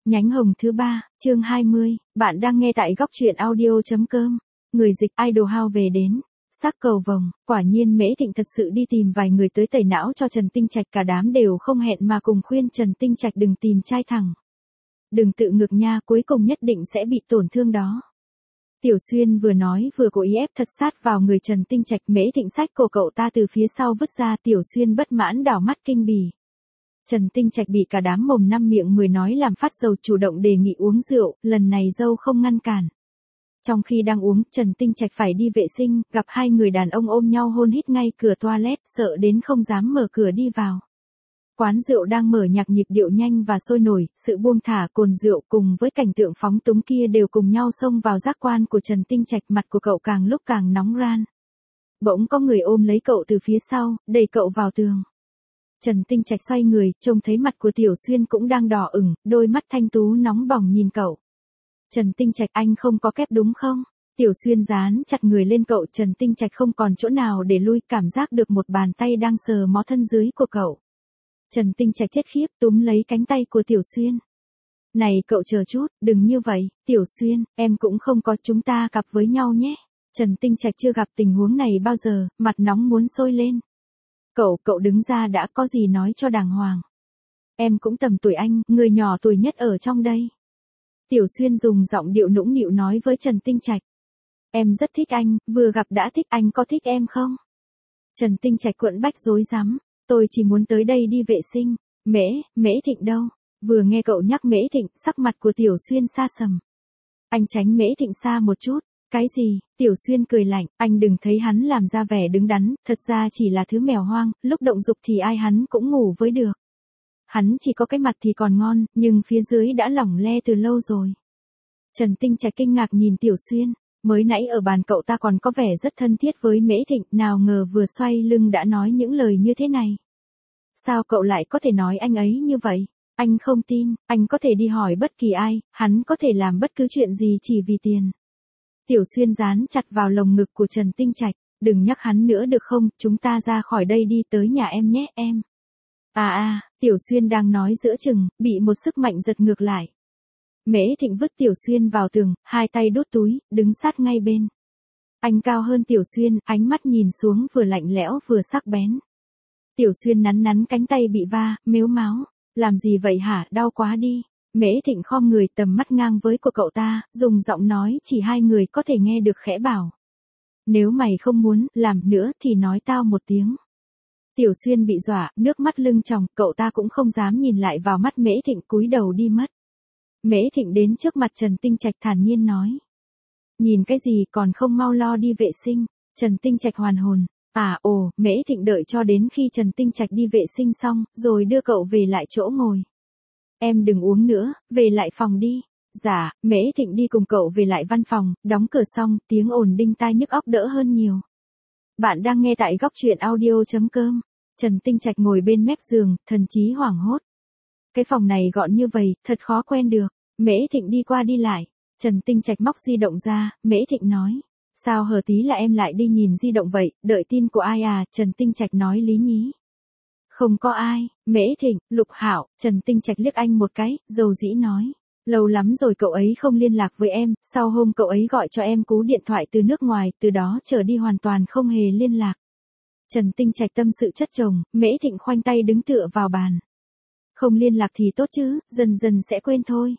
Nhánh hồng thứ 3, chương 20, bạn đang nghe tại góc truyện audio.com. Người dịch Idol House về đến. Sắc cầu vồng, quả nhiên Mễ Thịnh thật sự đi tìm vài người tới tẩy não cho Trần Tinh Trạch, cả đám đều không hẹn mà cùng khuyên Trần Tinh Trạch đừng tìm trai thẳng. Đừng tự ngược nha, cuối cùng nhất định sẽ bị tổn thương đó. Tiểu Xuyên vừa nói vừa cố ý ép thật sát vào người Trần Tinh Trạch. Mễ Thịnh xách cổ cậu ta từ phía sau vứt ra. Tiểu Xuyên bất mãn đảo mắt kinh bỉ. Trần Tinh Trạch bị cả đám mồm năm miệng mười nói làm phát dầu, chủ động đề nghị uống rượu, lần này dâu không ngăn cản. Trong khi đang uống, Trần Tinh Trạch phải đi vệ sinh, gặp hai người đàn ông ôm nhau hôn hít ngay cửa toilet, sợ đến không dám mở cửa đi vào. Quán rượu đang mở nhạc nhịp điệu nhanh và sôi nổi, sự buông thả cồn rượu cùng với cảnh tượng phóng túng kia đều cùng nhau xông vào giác quan của Trần Tinh Trạch. Mặt của cậu càng lúc càng nóng ran. Bỗng có người ôm lấy cậu từ phía sau, đẩy cậu vào tường. Trần Tinh Trạch xoay người, trông thấy mặt của Tiểu Xuyên cũng đang đỏ ửng, đôi mắt thanh tú nóng bỏng nhìn cậu. Trần Tinh Trạch, anh không có kép đúng không? Tiểu Xuyên dán chặt người lên cậu. Trần Tinh Trạch không còn chỗ nào để lui, cảm giác được một bàn tay đang sờ mó thân dưới của cậu. Trần Tinh Trạch chết khiếp túm lấy cánh tay của Tiểu Xuyên. Này cậu chờ chút, đừng như vậy, Tiểu Xuyên, em cũng không có, chúng ta cặp với nhau nhé. Trần Tinh Trạch chưa gặp tình huống này bao giờ, mặt nóng muốn sôi lên. Cậu đứng ra đã, có gì nói cho đàng hoàng. Em cũng tầm tuổi anh, người nhỏ tuổi nhất ở trong đây. Tiểu Xuyên dùng giọng điệu nũng nịu nói với Trần Tinh Trạch. Em rất thích anh, vừa gặp đã thích, anh có thích em không? Trần Tinh Trạch quẫn bách rối rắm. Tôi chỉ muốn tới đây đi vệ sinh. Mễ Thịnh đâu? Vừa nghe cậu nhắc Mễ Thịnh, sắc mặt của Tiểu Xuyên sa sầm. Anh tránh Mễ Thịnh xa một chút. Cái gì? Tiểu Xuyên cười lạnh, anh đừng thấy hắn làm ra vẻ đứng đắn, thật ra chỉ là thứ mèo hoang, lúc động dục thì ai hắn cũng ngủ với được. Hắn chỉ có cái mặt thì còn ngon, nhưng phía dưới đã lỏng le từ lâu rồi. Trần Tinh Trạch kinh ngạc nhìn Tiểu Xuyên, mới nãy ở bàn cậu ta còn có vẻ rất thân thiết với Mễ Thịnh, nào ngờ vừa xoay lưng đã nói những lời như thế này. Sao cậu lại có thể nói anh ấy như vậy? Anh không tin, anh có thể đi hỏi bất kỳ ai, hắn có thể làm bất cứ chuyện gì chỉ vì tiền. Tiểu Xuyên dán chặt vào lồng ngực của Trần Tinh Trạch, đừng nhắc hắn nữa được không, chúng ta ra khỏi đây đi, tới nhà em nhé em. Tiểu Xuyên đang nói giữa chừng, bị một sức mạnh giật ngược lại. Mễ Thịnh vứt Tiểu Xuyên vào tường, hai tay đút túi, đứng sát ngay bên. Anh cao hơn Tiểu Xuyên, ánh mắt nhìn xuống vừa lạnh lẽo vừa sắc bén. Tiểu Xuyên nắn cánh tay bị va, mếu máo. Làm gì vậy hả, đau quá đi. Mễ Thịnh khom người, tầm mắt ngang với của cậu ta, dùng giọng nói chỉ hai người có thể nghe được khẽ bảo. Nếu mày không muốn làm nữa thì nói tao một tiếng. Tiểu Xuyên bị dọa, nước mắt lưng tròng, cậu ta cũng không dám nhìn lại vào mắt Mễ Thịnh, cúi đầu đi mất. Mễ Thịnh đến trước mặt Trần Tinh Trạch thản nhiên nói. Nhìn cái gì, còn không mau lo đi vệ sinh. Trần Tinh Trạch hoàn hồn. Mễ Thịnh đợi cho đến khi Trần Tinh Trạch đi vệ sinh xong, rồi đưa cậu về lại chỗ ngồi. Em đừng uống nữa, về lại phòng đi. Dạ, Mễ Thịnh đi cùng cậu về lại văn phòng, đóng cửa xong, tiếng ồn đinh tai nhức óc đỡ hơn nhiều. Bạn đang nghe tại góc truyện audio.com. Trần Tinh Trạch ngồi bên mép giường, thần trí hoảng hốt. Cái phòng này gọn như vậy, thật khó quen được. Mễ Thịnh đi qua đi lại. Trần Tinh Trạch móc di động ra, Mễ Thịnh nói. Sao hờ tí là em lại đi nhìn di động vậy, đợi tin của ai à? Trần Tinh Trạch nói lý nhí. Không có ai. Mễ Thịnh, Lục Hạo. Trần Tinh Trạch liếc anh một cái, dầu dĩ nói. Lâu lắm rồi cậu ấy không liên lạc với em, sau hôm cậu ấy gọi cho em cú điện thoại từ nước ngoài, từ đó trở đi hoàn toàn không hề liên lạc. Trần Tinh Trạch tâm sự chất chồng, Mễ Thịnh khoanh tay đứng tựa vào bàn. Không liên lạc thì tốt chứ, dần dần sẽ quên thôi.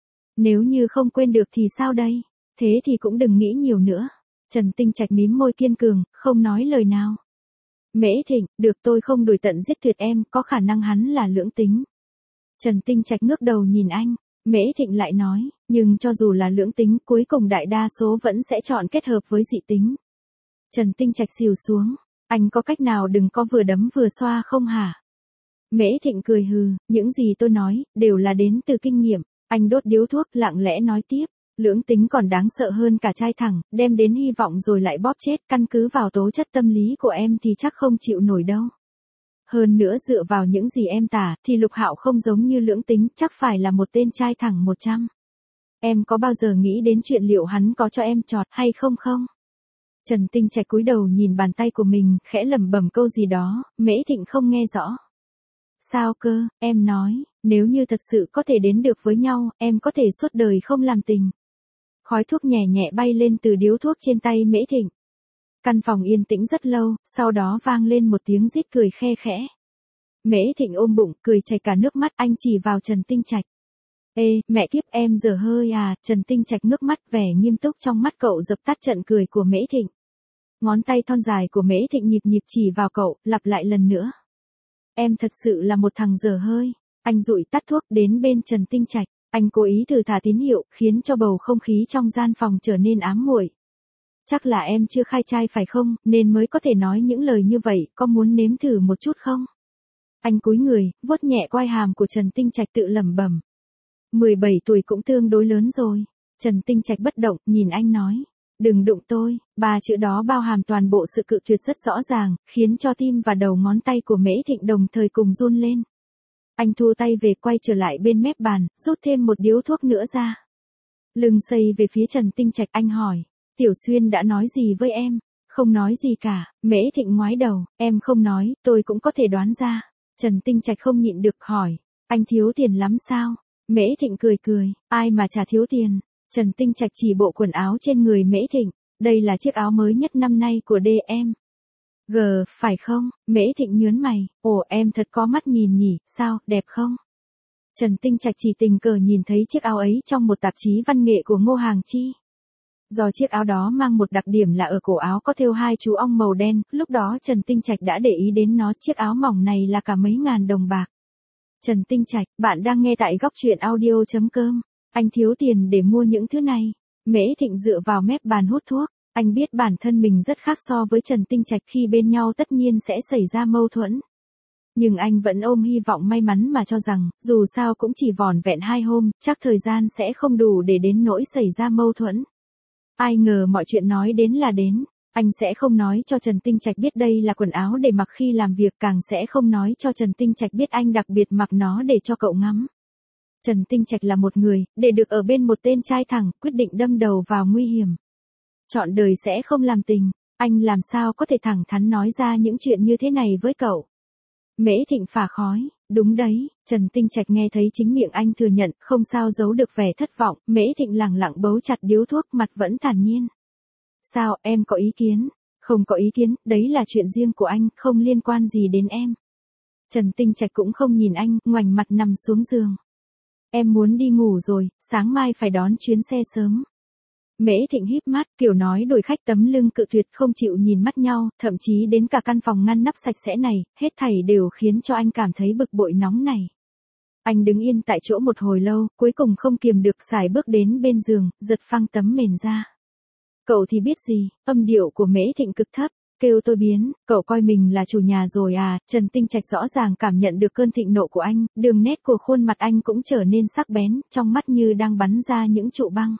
Nếu như không quên được thì sao đây? Thế thì cũng đừng nghĩ nhiều nữa. Trần Tinh Trạch mím môi kiên cường, không nói lời nào. Mễ Thịnh, được, tôi không đuổi tận giết tuyệt em, có khả năng hắn là lưỡng tính. Trần Tinh Trạch ngước đầu nhìn anh, Mễ Thịnh lại nói, nhưng cho dù là lưỡng tính, cuối cùng đại đa số vẫn sẽ chọn kết hợp với dị tính. Trần Tinh Trạch xìu xuống, anh có cách nào đừng có vừa đấm vừa xoa không hả? Mễ Thịnh cười hừ, những gì tôi nói, đều là đến từ kinh nghiệm. Anh đốt điếu thuốc, lặng lẽ nói tiếp. Lưỡng tính còn đáng sợ hơn cả trai thẳng, đem đến hy vọng rồi lại bóp chết, căn cứ vào tố chất tâm lý của em thì chắc không chịu nổi đâu. Hơn nữa dựa vào những gì em tả, thì Lục Hạo không giống như lưỡng tính, chắc phải là một tên trai thẳng 100. Em có bao giờ nghĩ đến chuyện liệu hắn có cho em chọt hay không không? Trần Tinh Trạch cúi đầu nhìn bàn tay của mình, khẽ lẩm bẩm câu gì đó, Mễ Thịnh không nghe rõ. Sao cơ, em nói, Nếu như thật sự có thể đến được với nhau, em có thể suốt đời không làm tình. Khói thuốc nhẹ nhẹ bay lên từ điếu thuốc trên tay Mễ Thịnh. Căn phòng yên tĩnh rất lâu, sau đó vang lên một tiếng rít cười khe khẽ. Mễ Thịnh ôm bụng, cười chảy cả nước mắt, anh chỉ vào Trần Tinh Trạch. Ê, mẹ kiếp em dở hơi à, Trần Tinh Trạch ngước mắt, vẻ nghiêm túc trong mắt cậu dập tắt trận cười của Mễ Thịnh. Ngón tay thon dài của Mễ Thịnh nhịp nhịp chỉ vào cậu, lặp lại lần nữa. Em thật sự là một thằng dở hơi. Anh dụi tắt thuốc đến bên Trần Tinh Trạch, anh cố ý thử thả tín hiệu, khiến cho bầu không khí trong gian phòng trở nên ám muội. Chắc là em chưa khai trai phải không, nên mới có thể nói những lời như vậy, có muốn nếm thử một chút không? Anh cúi người, vuốt nhẹ quai hàm của Trần Tinh Trạch tự lẩm bẩm. 17 tuổi cũng tương đối lớn rồi. Trần Tinh Trạch bất động, nhìn anh nói. Đừng đụng tôi, ba chữ đó bao hàm toàn bộ sự cự tuyệt rất rõ ràng, khiến cho tim và đầu ngón tay của Mễ Thịnh đồng thời cùng run lên. Anh thu tay về, quay trở lại bên mép bàn, rút thêm một điếu thuốc nữa ra. Lưng xây về phía Trần Tinh Trạch, anh hỏi. Tiểu Xuyên đã nói gì với em? Không nói gì cả. Mễ Thịnh ngoái đầu, em không nói, tôi cũng có thể đoán ra. Trần Tinh Trạch không nhịn được hỏi. Anh thiếu tiền lắm sao? Mễ Thịnh cười cười, ai mà chả thiếu tiền. Trần Tinh Trạch chỉ bộ quần áo trên người Mễ Thịnh. Đây là chiếc áo mới nhất năm nay của DM. Phải không? Mễ Thịnh nhớn mày, ồ em thật có mắt nhìn nhỉ, sao, đẹp không? Trần Tinh Trạch chỉ tình cờ nhìn thấy chiếc áo ấy trong một tạp chí văn nghệ của Ngô Hàng Chi. Do chiếc áo đó mang một đặc điểm là ở cổ áo có thêu hai chú ong màu đen, lúc đó Trần Tinh Trạch đã để ý đến nó, chiếc áo mỏng này là cả mấy ngàn đồng bạc. Trần Tinh Trạch, bạn đang nghe tại góc truyện audio.com. Anh thiếu tiền để mua những thứ này. Mễ Thịnh dựa vào mép bàn hút thuốc. Anh biết bản thân mình rất khác so với Trần Tinh Trạch, khi bên nhau tất nhiên sẽ xảy ra mâu thuẫn. Nhưng anh vẫn ôm hy vọng may mắn mà cho rằng, dù sao cũng chỉ vỏn vẹn 2 hôm, chắc thời gian sẽ không đủ để đến nỗi xảy ra mâu thuẫn. Ai ngờ mọi chuyện nói đến là đến. Anh sẽ không nói cho Trần Tinh Trạch biết đây là quần áo để mặc khi làm việc, càng sẽ không nói cho Trần Tinh Trạch biết anh đặc biệt mặc nó để cho cậu ngắm. Trần Tinh Trạch là một người, để được ở bên một tên trai thẳng, quyết định đâm đầu vào nguy hiểm. Chọn đời sẽ không làm tình, anh làm sao có thể thẳng thắn nói ra những chuyện như thế này với cậu. Mễ Thịnh phả khói, đúng đấy, Trần Tinh Trạch nghe thấy chính miệng anh thừa nhận, không sao giấu được vẻ thất vọng, Mễ Thịnh lẳng lặng bấu chặt điếu thuốc, mặt vẫn thản nhiên. Sao, em có ý kiến? Không có ý kiến, đấy là chuyện riêng của anh, không liên quan gì đến em. Trần Tinh Trạch cũng không nhìn anh, ngoảnh mặt nằm xuống giường. Em muốn đi ngủ rồi, sáng mai phải đón chuyến xe sớm. Mễ Thịnh híp mắt, kiểu nói đổi khách, tấm lưng cự tuyệt, không chịu nhìn mắt nhau, thậm chí đến cả căn phòng ngăn nắp sạch sẽ này, hết thảy đều khiến cho anh cảm thấy bực bội nóng này. Anh đứng yên tại chỗ một hồi lâu, cuối cùng không kiềm được sải bước đến bên giường, giật phăng tấm mền ra. Cậu thì biết gì, âm điệu của Mễ Thịnh cực thấp, kêu tôi biến, cậu coi mình là chủ nhà rồi à, Trần Tinh Trạch rõ ràng cảm nhận được cơn thịnh nộ của anh, đường nét của khuôn mặt anh cũng trở nên sắc bén, trong mắt như đang bắn ra những trụ băng.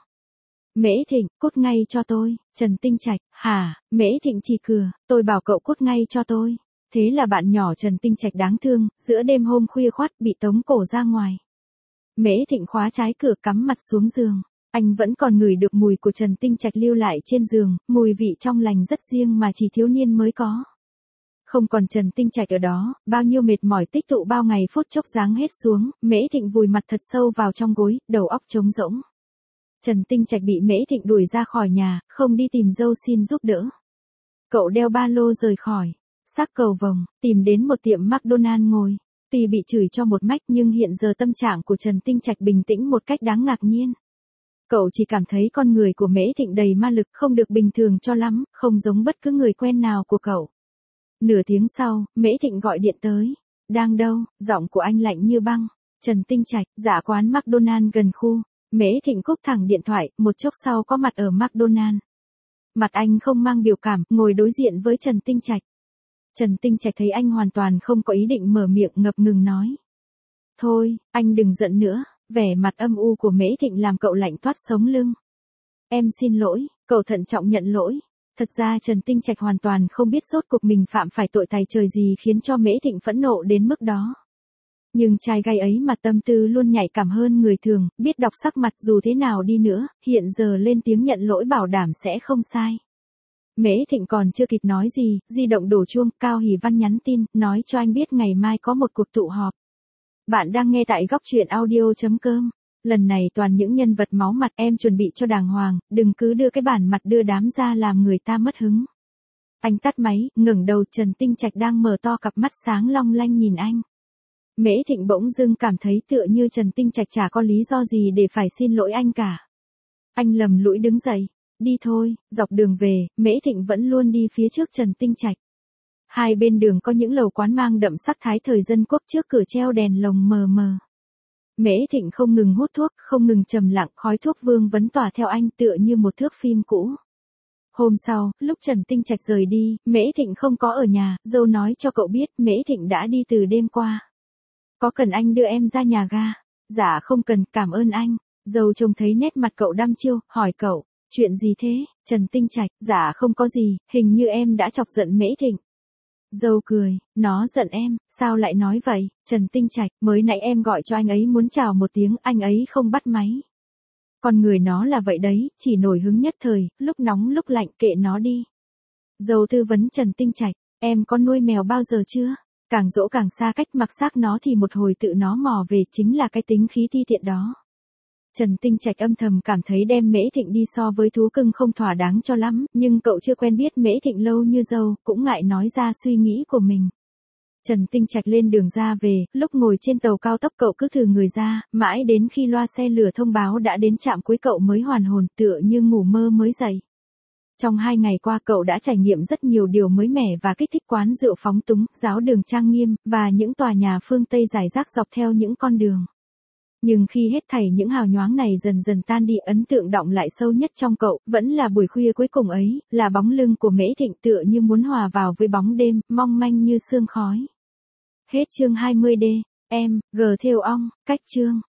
Mễ Thịnh, cút ngay cho tôi. Trần Tinh Trạch, hả? Mễ Thịnh chỉ cười, tôi bảo cậu cút ngay cho tôi. Thế là bạn nhỏ Trần Tinh Trạch đáng thương, giữa đêm hôm khuya khoắt bị tống cổ ra ngoài. Mễ Thịnh khóa trái cửa, cắm mặt xuống giường. Anh vẫn còn ngửi được mùi của Trần Tinh Trạch lưu lại trên giường, mùi vị trong lành rất riêng mà chỉ thiếu niên mới có. Không còn Trần Tinh Trạch ở đó, bao nhiêu mệt mỏi tích tụ bao ngày phút chốc giáng hết xuống, Mễ Thịnh vùi mặt thật sâu vào trong gối, đầu óc trống rỗng. Trần Tinh Trạch bị Mễ Thịnh đuổi ra khỏi nhà, không đi tìm dâu xin giúp đỡ. Cậu đeo ba lô rời khỏi, xác cầu vồng, tìm đến một tiệm McDonald's ngồi. Tuy bị chửi cho một mách nhưng hiện giờ tâm trạng của Trần Tinh Trạch bình tĩnh một cách đáng ngạc nhiên. Cậu chỉ cảm thấy con người của Mễ Thịnh đầy ma lực, không được bình thường cho lắm, không giống bất cứ người quen nào của cậu. Nửa tiếng sau, Mễ Thịnh gọi điện tới. Đang đâu? Giọng của anh lạnh như băng. Trần Tinh Trạch, dạ quán McDonald's gần khu. Mễ Thịnh cúp thẳng điện thoại, một chốc sau có mặt ở McDonald's. Mặt anh không mang biểu cảm, ngồi đối diện với Trần Tinh Trạch. Trần Tinh Trạch thấy anh hoàn toàn không có ý định mở miệng, ngập ngừng nói. Thôi, anh đừng giận nữa, vẻ mặt âm u của Mễ Thịnh làm cậu lạnh toát sống lưng. Em xin lỗi, cậu thận trọng nhận lỗi. Thật ra Trần Tinh Trạch hoàn toàn không biết rốt cuộc mình phạm phải tội tày trời gì khiến cho Mễ Thịnh phẫn nộ đến mức đó. Nhưng trai gay ấy mà tâm tư luôn nhạy cảm hơn người thường, biết đọc sắc mặt dù thế nào đi nữa, hiện giờ lên tiếng nhận lỗi bảo đảm sẽ không sai. Mễ Thịnh còn chưa kịp nói gì, di động đổ chuông, Cao Hỷ Văn nhắn tin, nói cho anh biết ngày mai có một cuộc tụ họp. Bạn đang nghe tại góc truyện audio.com. Lần này toàn những nhân vật máu mặt, em chuẩn bị cho đàng hoàng, đừng cứ đưa cái bản mặt đưa đám ra làm người ta mất hứng. Anh tắt máy, ngẩng đầu, Trần Tinh Trạch đang mở to cặp mắt sáng long lanh nhìn anh. Mễ Thịnh bỗng dưng cảm thấy tựa như Trần Tinh Trạch chả có lý do gì để phải xin lỗi anh cả. Anh lầm lũi đứng dậy. Đi thôi. Dọc đường về, Mễ Thịnh vẫn luôn đi phía trước Trần Tinh Trạch. Hai bên đường có những lầu quán mang đậm sắc thái thời dân quốc, trước cửa treo đèn lồng mờ mờ. Mễ Thịnh không ngừng hút thuốc, không ngừng trầm lặng, khói thuốc vương vấn tỏa theo anh tựa như một thước phim cũ. Hôm sau, lúc Trần Tinh Trạch rời đi, Mễ Thịnh không có ở nhà, dâu nói cho cậu biết Mễ Thịnh đã đi từ đêm qua. Có cần anh đưa em ra nhà ga? Dạ không cần, cảm ơn anh. Dâu trông thấy nét mặt cậu đăm chiêu, hỏi cậu, chuyện gì thế? Trần Tinh Trạch, dạ không có gì, hình như em đã chọc giận Mễ Thịnh. Dâu cười, nó giận em, sao lại nói vậy? Trần Tinh Trạch, mới nãy em gọi cho anh ấy muốn chào một tiếng, anh ấy không bắt máy. Con người nó là vậy đấy, chỉ nổi hứng nhất thời, lúc nóng lúc lạnh kệ nó đi. Dâu tư vấn Trần Tinh Trạch, em có nuôi mèo bao giờ chưa? Càng dỗ càng xa cách, mặc xác nó thì một hồi tự nó mò về, chính là cái tính khí ti tiện đó. Trần Tinh Trạch âm thầm cảm thấy đem Mễ Thịnh đi so với thú cưng không thỏa đáng cho lắm, nhưng cậu chưa quen biết Mễ Thịnh lâu như dâu, cũng ngại nói ra suy nghĩ của mình. Trần Tinh Trạch lên đường ra về, lúc ngồi trên tàu cao tốc cậu cứ thử người ra, mãi đến khi loa xe lửa thông báo đã đến trạm cuối cậu mới hoàn hồn, tựa như ngủ mơ mới dậy. Trong 2 ngày qua cậu đã trải nghiệm rất nhiều điều mới mẻ và kích thích, quán rượu phóng túng, giáo đường trang nghiêm, và những tòa nhà phương Tây rải rác dọc theo những con đường. Nhưng khi hết thảy những hào nhoáng này dần dần tan đi, ấn tượng đọng lại sâu nhất trong cậu, vẫn là buổi khuya cuối cùng ấy, là bóng lưng của Mễ Thịnh tựa như muốn hòa vào với bóng đêm, mong manh như sương khói. Hết chương 20D. Em, G. Thêu Ong, cách chương.